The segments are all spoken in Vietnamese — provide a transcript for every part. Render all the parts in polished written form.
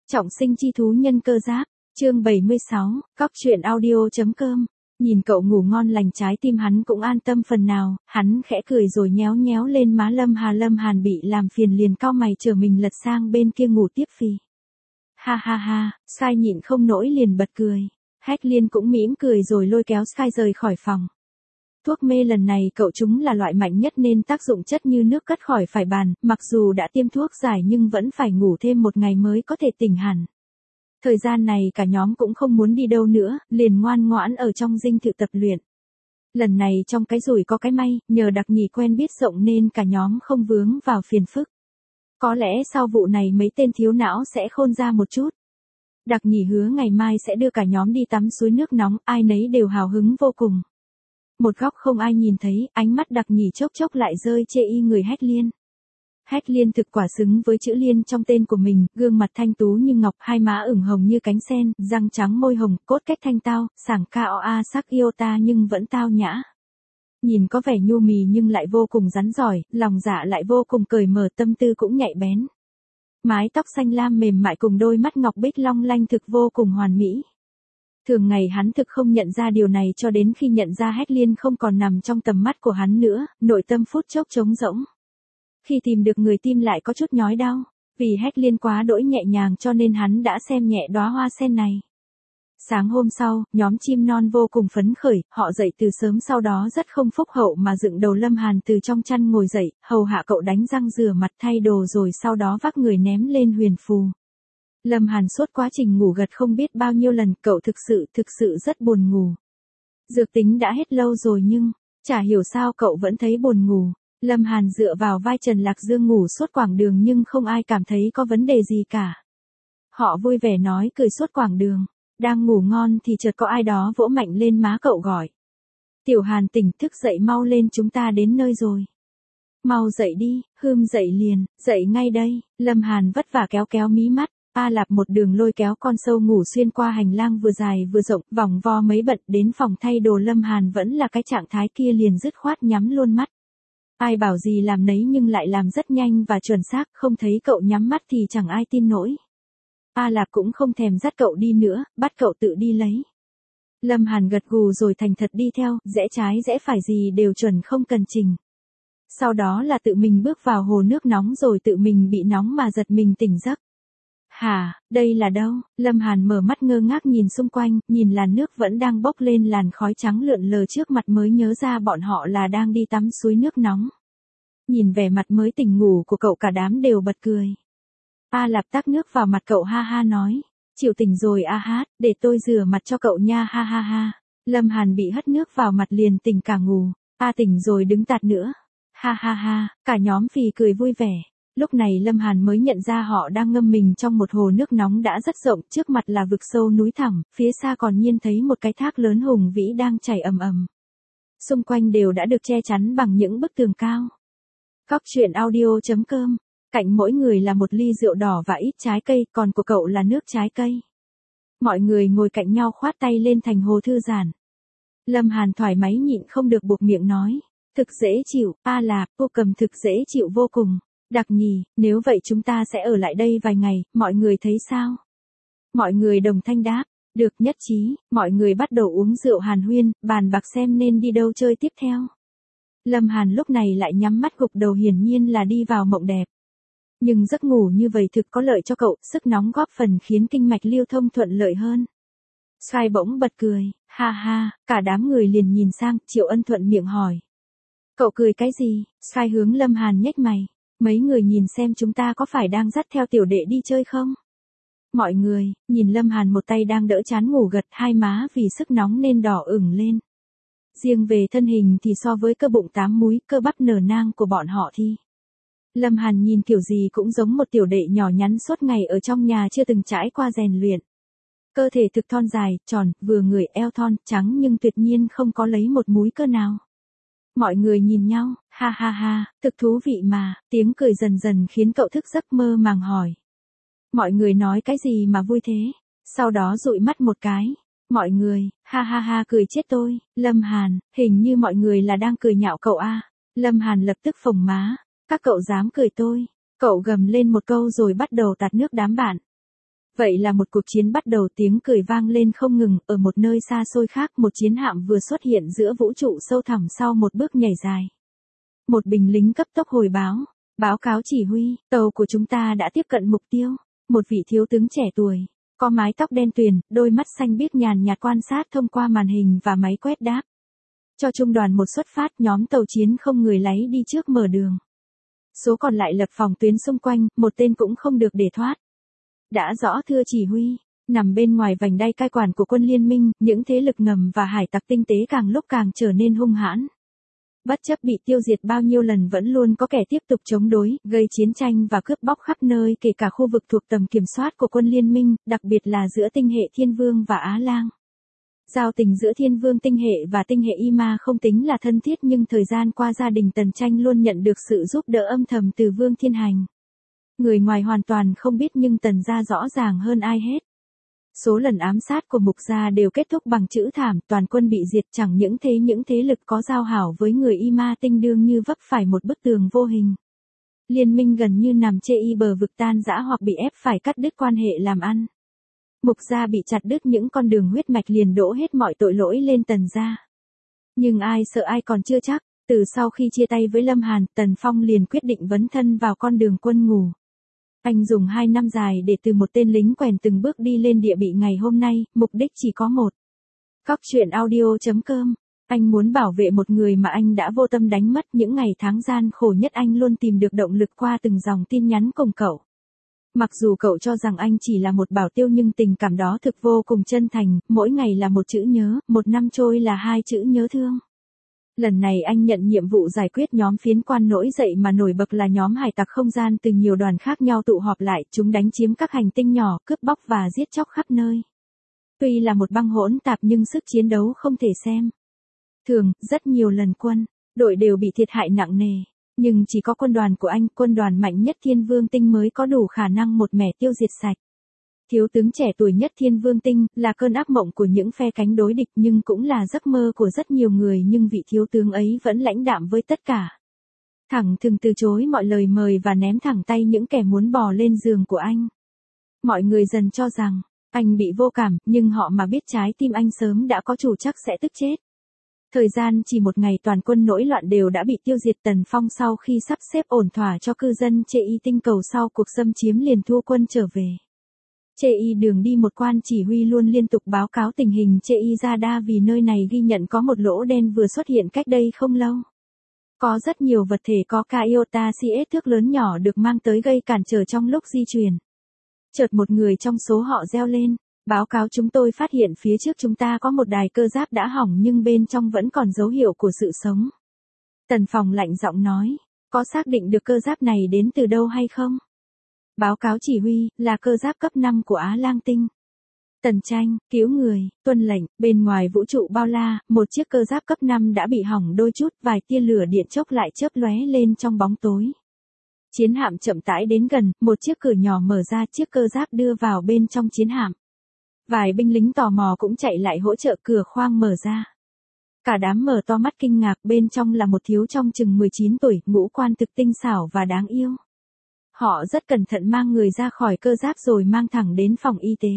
Trọng sinh chi thú nhân cơ giáp, chương 76, cóc truyện audio.com. Nhìn cậu ngủ ngon lành trái tim hắn cũng an tâm phần nào, hắn khẽ cười rồi nhéo nhéo lên má Lâm Hàn bị làm phiền liền cau mày chờ mình lật sang bên kia ngủ tiếp phì. Ha ha ha, Sky nhịn không nổi liền bật cười. Hách Liên cũng mỉm cười rồi lôi kéo Sky rời khỏi phòng. Thuốc mê lần này cậu chúng là loại mạnh nhất nên tác dụng chất như nước cất khỏi phải bàn, mặc dù đã tiêm thuốc giải nhưng vẫn phải ngủ thêm một ngày mới có thể tỉnh hẳn. Thời gian này cả nhóm cũng không muốn đi đâu nữa, liền ngoan ngoãn ở trong dinh thự tập luyện. Lần này trong cái rủi có cái may, nhờ Đặc Nhì quen biết rộng nên cả nhóm không vướng vào phiền phức. Có lẽ sau vụ này mấy tên thiếu não sẽ khôn ra một chút. Đặc Nhì hứa ngày mai sẽ đưa cả nhóm đi tắm suối nước nóng, ai nấy đều hào hứng vô cùng. Một góc không ai nhìn thấy, ánh mắt Đặc Nhì chốc chốc lại rơi chê y người Hách Liên. Hách Liên thực quả xứng với chữ Liên trong tên của mình, gương mặt thanh tú như ngọc, hai má ửng hồng như cánh sen, răng trắng môi hồng, cốt cách thanh tao, sảng KOA sắc yêu ta nhưng vẫn tao nhã. Nhìn có vẻ nhu mì nhưng lại vô cùng rắn giỏi, lòng dạ lại vô cùng cởi mở, tâm tư cũng nhạy bén. Mái tóc xanh lam mềm mại cùng đôi mắt ngọc bích long lanh thực vô cùng hoàn mỹ. Thường ngày hắn thực không nhận ra điều này cho đến khi nhận ra Hách Liên không còn nằm trong tầm mắt của hắn nữa, nội tâm phút chốc trống rỗng. Khi tìm được người tim lại có chút nhói đau, vì Hách Liên quá đỗi nhẹ nhàng cho nên hắn đã xem nhẹ đóa hoa sen này. Sáng hôm sau, nhóm chim non vô cùng phấn khởi, họ dậy từ sớm sau đó rất không phúc hậu mà dựng đầu Lâm Hàn từ trong chăn ngồi dậy, hầu hạ cậu đánh răng rửa mặt thay đồ rồi sau đó vác người ném lên huyền phù. Lâm Hàn suốt quá trình ngủ gật không biết bao nhiêu lần, cậu thực sự rất buồn ngủ. Dược tính đã hết lâu rồi nhưng, chả hiểu sao cậu vẫn thấy buồn ngủ. Lâm Hàn dựa vào vai Trần Lạc Dương ngủ suốt quãng đường nhưng không ai cảm thấy có vấn đề gì cả. Họ vui vẻ nói cười suốt quãng đường. Đang ngủ ngon thì chợt có ai đó vỗ mạnh lên má cậu gọi. Tiểu Hàn tỉnh, thức dậy mau lên, chúng ta đến nơi rồi. Mau dậy đi, dậy liền, dậy ngay đây. Lâm Hàn vất vả kéo kéo mí mắt. A Lạp một đường lôi kéo con sâu ngủ xuyên qua hành lang vừa dài vừa rộng, vòng vo mấy bận đến phòng thay đồ. Lâm Hàn vẫn là cái trạng thái kia liền dứt khoát nhắm luôn mắt. Ai bảo gì làm nấy nhưng lại làm rất nhanh và chuẩn xác, không thấy cậu nhắm mắt thì chẳng ai tin nổi. A Lạp cũng không thèm dắt cậu đi nữa, bắt cậu tự đi lấy. Lâm Hàn gật gù rồi thành thật đi theo, rẽ trái rẽ phải gì đều chuẩn không cần chỉnh. Sau đó là tự mình bước vào hồ nước nóng rồi tự mình bị nóng mà giật mình tỉnh giấc. Hả, đây là đâu? Lâm Hàn mở mắt ngơ ngác nhìn xung quanh, nhìn làn nước vẫn đang bốc lên làn khói trắng lượn lờ trước mặt mới nhớ ra bọn họ là đang đi tắm suối nước nóng. Nhìn vẻ mặt mới tỉnh ngủ của cậu cả đám đều bật cười. A Lạp tắc nước vào mặt cậu ha ha nói. Chịu tỉnh rồi a hát, để tôi rửa mặt cho cậu nha ha ha ha. Lâm Hàn bị hất nước vào mặt liền tỉnh cả ngủ. A tỉnh rồi đứng tạt nữa. Ha ha ha, cả nhóm phì cười vui vẻ. Lúc này Lâm Hàn mới nhận ra họ đang ngâm mình trong một hồ nước nóng đã rất rộng, trước mặt là vực sâu núi thẳm, phía xa còn nhiên thấy một cái thác lớn hùng vĩ đang chảy ầm ầm. Xung quanh đều đã được che chắn bằng những bức tường cao. Cóc truyện audio.com, cạnh mỗi người là một ly rượu đỏ và ít trái cây, còn của cậu là nước trái cây. Mọi người ngồi cạnh nhau khoát tay lên thành hồ thư giãn. Lâm Hàn thoải mái nhịn không được buộc miệng nói, thực dễ chịu, A Lạp, cô cầm thực dễ chịu vô cùng. Đặc Nhì, nếu vậy chúng ta sẽ ở lại đây vài ngày, mọi người thấy sao? Mọi người đồng thanh đáp, được nhất trí, mọi người bắt đầu uống rượu hàn huyên, bàn bạc xem nên đi đâu chơi tiếp theo. Lâm Hàn lúc này lại nhắm mắt gục đầu hiển nhiên là đi vào mộng đẹp. Nhưng giấc ngủ như vậy thực có lợi cho cậu, sức nóng góp phần khiến kinh mạch lưu thông thuận lợi hơn. Sky bỗng bật cười, ha ha, cả đám người liền nhìn sang, Triệu Ân thuận miệng hỏi. Cậu cười cái gì? Sky hướng Lâm Hàn nhếch mày. Mấy người nhìn xem chúng ta có phải đang dắt theo tiểu đệ đi chơi không? Mọi người, nhìn Lâm Hàn một tay đang đỡ chán ngủ gật, hai má vì sức nóng nên đỏ ửng lên. Riêng về thân hình thì so với cơ bụng 8 múi, cơ bắp nở nang của bọn họ thì Lâm Hàn nhìn kiểu gì cũng giống một tiểu đệ nhỏ nhắn suốt ngày ở trong nhà chưa từng trải qua rèn luyện. Cơ thể thực thon dài, tròn, vừa người eo thon, trắng nhưng tuyệt nhiên không có lấy một múi cơ nào. Mọi người nhìn nhau, ha ha ha, thực thú vị mà, tiếng cười dần dần khiến cậu thức giấc mơ màng hỏi. Mọi người nói cái gì mà vui thế? Sau đó dụi mắt một cái. Mọi người, ha ha ha cười chết tôi, Lâm Hàn, hình như mọi người là đang cười nhạo cậu a. Lâm Hàn lập tức phồng má, các cậu dám cười tôi. Cậu gầm lên một câu rồi bắt đầu tạt nước đám bạn. Vậy là một cuộc chiến bắt đầu, tiếng cười vang lên không ngừng, ở một nơi xa xôi khác một chiến hạm vừa xuất hiện giữa vũ trụ sâu thẳm sau một bước nhảy dài. Một binh lính cấp tốc hồi báo, báo cáo chỉ huy, tàu của chúng ta đã tiếp cận mục tiêu. Một vị thiếu tướng trẻ tuổi, có mái tóc đen tuyền, đôi mắt xanh biếc nhàn nhạt quan sát thông qua màn hình và máy quét đáp. Cho trung đoàn một xuất phát, nhóm tàu chiến không người lái đi trước mở đường. Số còn lại lập phòng tuyến xung quanh, một tên cũng không được để thoát. Đã rõ thưa chỉ huy, nằm bên ngoài vành đai cai quản của quân liên minh, những thế lực ngầm và hải tặc tinh tế càng lúc càng trở nên hung hãn. Bất chấp bị tiêu diệt bao nhiêu lần vẫn luôn có kẻ tiếp tục chống đối, gây chiến tranh và cướp bóc khắp nơi kể cả khu vực thuộc tầm kiểm soát của quân liên minh, đặc biệt là giữa tinh hệ Thiên Vương và Á Lang. Giao tình giữa Thiên Vương tinh hệ và tinh hệ Ima không tính là thân thiết nhưng thời gian qua gia đình Tần Tranh luôn nhận được sự giúp đỡ âm thầm từ Vương Thiên Hành. Người ngoài hoàn toàn không biết nhưng Tần gia rõ ràng hơn ai hết. Số lần ám sát của Mục gia đều kết thúc bằng chữ thảm, toàn quân bị diệt, chẳng những thế lực có giao hảo với người Ima tinh đương như vấp phải một bức tường vô hình. Liên minh gần như nằm chê y bờ vực tan rã hoặc bị ép phải cắt đứt quan hệ làm ăn. Mục gia bị chặt đứt những con đường huyết mạch liền đổ hết mọi tội lỗi lên Tần gia. Nhưng ai sợ ai còn chưa chắc, từ sau khi chia tay với Lâm Hàn, Tần Phong liền quyết định vấn thân vào con đường quân ngủ. Anh dùng 2 năm dài để từ một tên lính quèn từng bước đi lên địa bị ngày hôm nay, mục đích chỉ có một. Cóc truyện audio.com. Anh muốn bảo vệ một người mà anh đã vô tâm đánh mất, những ngày tháng gian khổ nhất anh luôn tìm được động lực qua từng dòng tin nhắn cùng cậu. Mặc dù cậu cho rằng anh chỉ là một bảo tiêu nhưng tình cảm đó thực vô cùng chân thành, mỗi ngày là một chữ nhớ, một năm trôi là 2 chữ nhớ thương. Lần này anh nhận nhiệm vụ giải quyết nhóm phiến quan nổi dậy mà nổi bật là nhóm hải tặc không gian từ nhiều đoàn khác nhau tụ họp lại, chúng đánh chiếm các hành tinh nhỏ, cướp bóc và giết chóc khắp nơi. Tuy là một băng hỗn tạp nhưng sức chiến đấu không thể xem thường, rất nhiều lần đội đều bị thiệt hại nặng nề. Nhưng chỉ có quân đoàn của anh, quân đoàn mạnh nhất Thiên Vương Tinh mới có đủ khả năng một mẻ tiêu diệt sạch. Thiếu tướng trẻ tuổi nhất Thiên Vương Tinh, là cơn ác mộng của những phe cánh đối địch nhưng cũng là giấc mơ của rất nhiều người, nhưng vị thiếu tướng ấy vẫn lãnh đạm với tất cả. Thẳng thừng từ chối mọi lời mời và ném thẳng tay những kẻ muốn bò lên giường của anh. Mọi người dần cho rằng, anh bị vô cảm, nhưng họ mà biết trái tim anh sớm đã có chủ chắc sẽ tức chết. Thời gian chỉ một ngày toàn quân nổi loạn đều đã bị tiêu diệt. Tần Phong sau khi sắp xếp ổn thỏa cho cư dân Chê Y tinh cầu sau cuộc xâm chiếm liền thua quân trở về. Chê Y đường đi một quan chỉ huy luôn liên tục báo cáo tình hình Chê Y ra đa vì nơi này ghi nhận có một lỗ đen vừa xuất hiện cách đây không lâu. Có rất nhiều vật thể có Iota CS thước lớn nhỏ được mang tới gây cản trở trong lúc di chuyển. Chợt một người trong số họ reo lên. Báo cáo chúng tôi phát hiện phía trước chúng ta có một đài cơ giáp đã hỏng nhưng bên trong vẫn còn dấu hiệu của sự sống. Tần Phong lạnh giọng nói, có xác định được cơ giáp này đến từ đâu hay không? Báo cáo chỉ huy, là cơ giáp cấp 5 của Á Lang Tinh. Tần Tranh, cứu người, tuân lệnh, bên ngoài vũ trụ bao la, một chiếc cơ giáp cấp 5 đã bị hỏng đôi chút, vài tia lửa điện chốc lại chớp lóe lên trong bóng tối. Chiến hạm chậm rãi đến gần, một chiếc cửa nhỏ mở ra, chiếc cơ giáp đưa vào bên trong chiến hạm. Vài binh lính tò mò cũng chạy lại hỗ trợ, cửa khoang mở ra. Cả đám mở to mắt kinh ngạc, bên trong là một thiếu trong chừng 19 tuổi, ngũ quan thực tinh xảo và đáng yêu. Họ rất cẩn thận mang người ra khỏi cơ giáp rồi mang thẳng đến phòng y tế.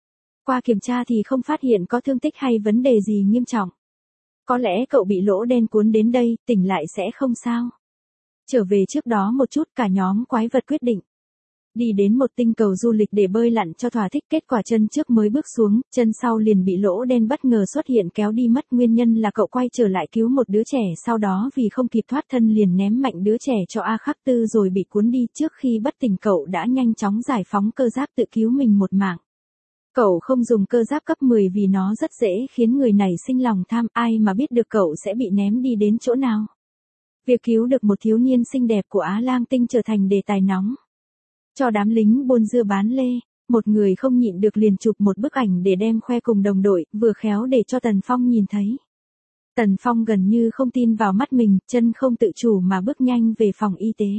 Qua kiểm tra thì không phát hiện có thương tích hay vấn đề gì nghiêm trọng. Có lẽ cậu bị lỗ đen cuốn đến đây, tỉnh lại sẽ không sao. Trở về trước đó một chút, cả nhóm quái vật quyết định đi đến một tinh cầu du lịch để bơi lặn cho thỏa thích. Kết quả chân trước mới bước xuống, chân sau liền bị lỗ đen bất ngờ xuất hiện kéo đi mất. Nguyên nhân là cậu quay trở lại cứu một đứa trẻ, sau đó vì không kịp thoát thân liền ném mạnh đứa trẻ cho A Khắc Tư rồi bị cuốn đi. Trước khi bất tỉnh cậu đã nhanh chóng giải phóng cơ giáp tự cứu mình một mạng. Cậu không dùng cơ giáp cấp 10 vì nó rất dễ khiến người này sinh lòng tham, ai mà biết được cậu sẽ bị ném đi đến chỗ nào. Việc cứu được một thiếu niên xinh đẹp của Á Lang Tinh trở thành đề tài nóng. Cho đám lính buôn dưa bán lê, một người không nhịn được liền chụp một bức ảnh để đem khoe cùng đồng đội, vừa khéo để cho Tần Phong nhìn thấy. Tần Phong gần như không tin vào mắt mình, chân không tự chủ mà bước nhanh về phòng y tế.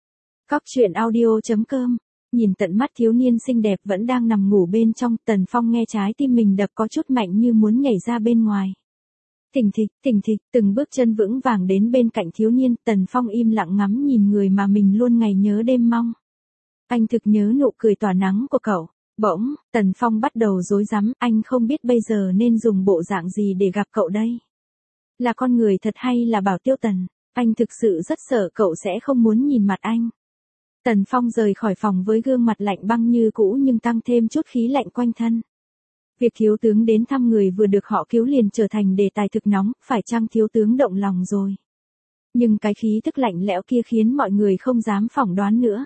Cóc truyện audio.com. Nhìn tận mắt thiếu niên xinh đẹp vẫn đang nằm ngủ bên trong, Tần Phong nghe trái tim mình đập có chút mạnh như muốn nhảy ra bên ngoài. Thình thịch, từng bước chân vững vàng đến bên cạnh thiếu niên, Tần Phong im lặng ngắm nhìn người mà mình luôn ngày nhớ đêm mong. Anh thực nhớ nụ cười tỏa nắng của cậu, Bỗng, Tần Phong bắt đầu rối rắm, anh không biết bây giờ nên dùng bộ dạng gì để gặp cậu đây. Là con người thật hay là Bảo Tiêu Tần, anh thực sự rất sợ cậu sẽ không muốn nhìn mặt anh. Tần Phong rời khỏi phòng với gương mặt lạnh băng như cũ nhưng tăng thêm chút khí lạnh quanh thân. Việc thiếu tướng đến thăm người vừa được họ cứu liền trở thành đề tài thực nóng, phải chăng thiếu tướng động lòng rồi. Nhưng cái khí tức lạnh lẽo kia khiến mọi người không dám phỏng đoán nữa.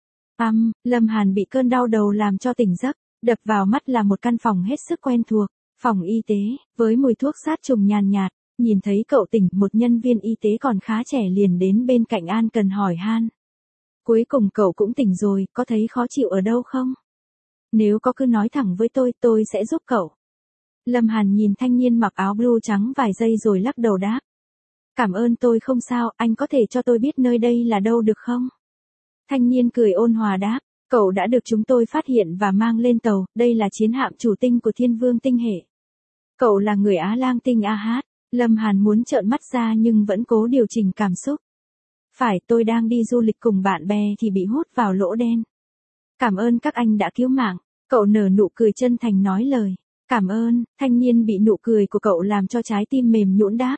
Lâm Hàn bị cơn đau đầu làm cho tỉnh giấc, đập vào mắt là một căn phòng hết sức quen thuộc, phòng y tế, với mùi thuốc sát trùng nhàn nhạt, nhìn thấy cậu tỉnh, một nhân viên y tế còn khá trẻ liền đến bên cạnh An Cần hỏi han. Cuối cùng cậu cũng tỉnh rồi, có thấy khó chịu ở đâu không? Nếu có cứ nói thẳng với tôi sẽ giúp cậu. Lâm Hàn nhìn thanh niên mặc áo blue trắng vài giây rồi lắc đầu đáp. Cảm ơn tôi không sao, anh có thể cho tôi biết nơi đây là đâu được không? Thanh niên cười ôn hòa đáp, cậu đã được chúng tôi phát hiện và mang lên tàu, đây là chiến hạm chủ tinh của Thiên Vương tinh hệ. Cậu là người Á Lang tinh AH, Lâm Hàn muốn trợn mắt ra nhưng vẫn cố điều chỉnh cảm xúc. Phải, tôi đang đi du lịch cùng bạn bè thì bị hút vào lỗ đen. Cảm ơn các anh đã cứu mạng, cậu nở nụ cười chân thành nói lời. Cảm ơn, thanh niên bị nụ cười của cậu làm cho trái tim mềm nhũn đáp.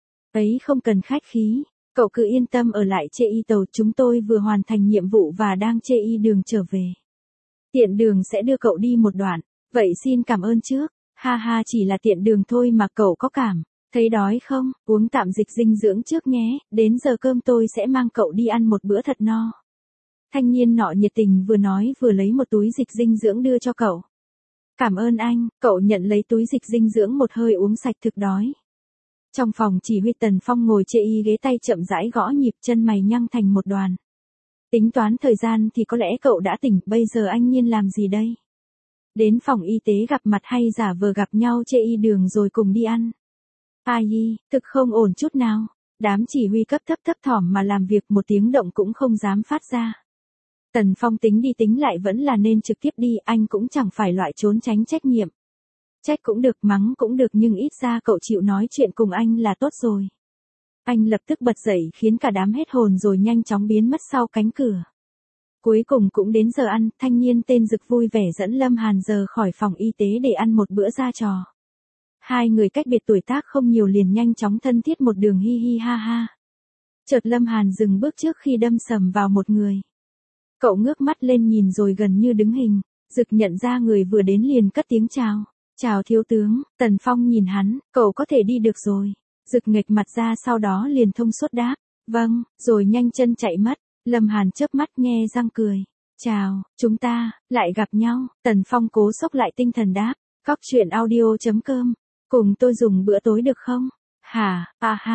Ấy không cần khách khí, cậu cứ yên tâm ở lại chê y tàu, chúng tôi vừa hoàn thành nhiệm vụ và đang chê y đường trở về. Tiện đường sẽ đưa cậu đi một đoạn, vậy xin cảm ơn trước, ha ha chỉ là tiện đường thôi mà cậu có cảm. Thấy đói không, uống tạm dịch dinh dưỡng trước nhé, đến giờ cơm tôi sẽ mang cậu đi ăn một bữa thật no. Thanh niên nọ nhiệt tình vừa nói vừa lấy một túi dịch dinh dưỡng đưa cho cậu. Cảm ơn anh, cậu nhận lấy túi dịch dinh dưỡng một hơi uống sạch thực đói. Trong phòng chỉ huy Tần Phong ngồi chê y ghế tay chậm rãi gõ nhịp chân mày nhăn thành một đoàn. Tính toán thời gian thì có lẽ cậu đã tỉnh, bây giờ anh Nhiên làm gì đây? Đến phòng y tế gặp mặt hay giả vờ gặp nhau chê y đường rồi cùng đi ăn? Ai thực không ổn chút nào, đám chỉ huy cấp thấp thỏm mà làm việc một tiếng động cũng không dám phát ra. Tần Phong tính đi tính lại vẫn là nên trực tiếp đi, anh cũng chẳng phải loại trốn tránh trách nhiệm. Trách cũng được, mắng cũng được nhưng ít ra cậu chịu nói chuyện cùng anh là tốt rồi. Anh lập tức bật dậy khiến cả đám hết hồn rồi nhanh chóng biến mất sau cánh cửa. Cuối cùng cũng đến giờ ăn, thanh niên tên Dực vui vẻ dẫn Lâm Hàn rời khỏi phòng y tế để ăn một bữa ra trò. Hai người cách biệt tuổi tác không nhiều liền nhanh chóng thân thiết một đường hi hi ha ha. Chợt Lâm Hàn dừng bước trước khi đâm sầm vào một người. Cậu ngước mắt lên nhìn rồi gần như đứng hình, Dực nhận ra người vừa đến liền cất tiếng chào. Chào thiếu tướng, Tần Phong nhìn hắn, cậu có thể đi được rồi. Dực nghệch mặt ra sau đó liền thông suốt đáp. Vâng, rồi nhanh chân chạy mất. Lâm Hàn chớp mắt nghe răng cười. Chào, chúng ta, lại gặp nhau. Tần Phong cố xốc lại tinh thần đáp. Cóc truyện audio.com. Cùng tôi dùng bữa tối được không? Hả,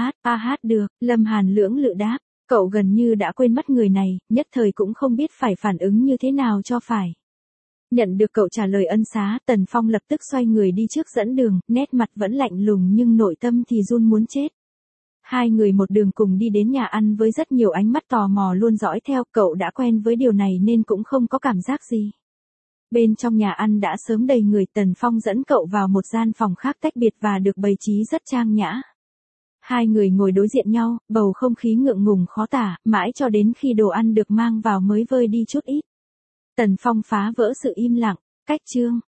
được. Lâm Hàn lưỡng lự đáp. Cậu gần như đã quên mất người này, nhất thời cũng không biết phải phản ứng như thế nào cho phải. Nhận được cậu trả lời ân xá, Tần Phong lập tức xoay người đi trước dẫn đường, nét mặt vẫn lạnh lùng nhưng nội tâm thì run muốn chết. Hai người một đường cùng đi đến nhà ăn với rất nhiều ánh mắt tò mò luôn dõi theo, cậu đã quen với điều này nên cũng không có cảm giác gì. Bên trong nhà ăn đã sớm đầy người, Tần Phong dẫn cậu vào một gian phòng khác tách biệt và được bày trí rất trang nhã. Hai người ngồi đối diện nhau, bầu không khí ngượng ngùng khó tả, mãi cho đến khi đồ ăn được mang vào mới vơi đi chút ít. Tần Phong phá vỡ sự im lặng, cách chương.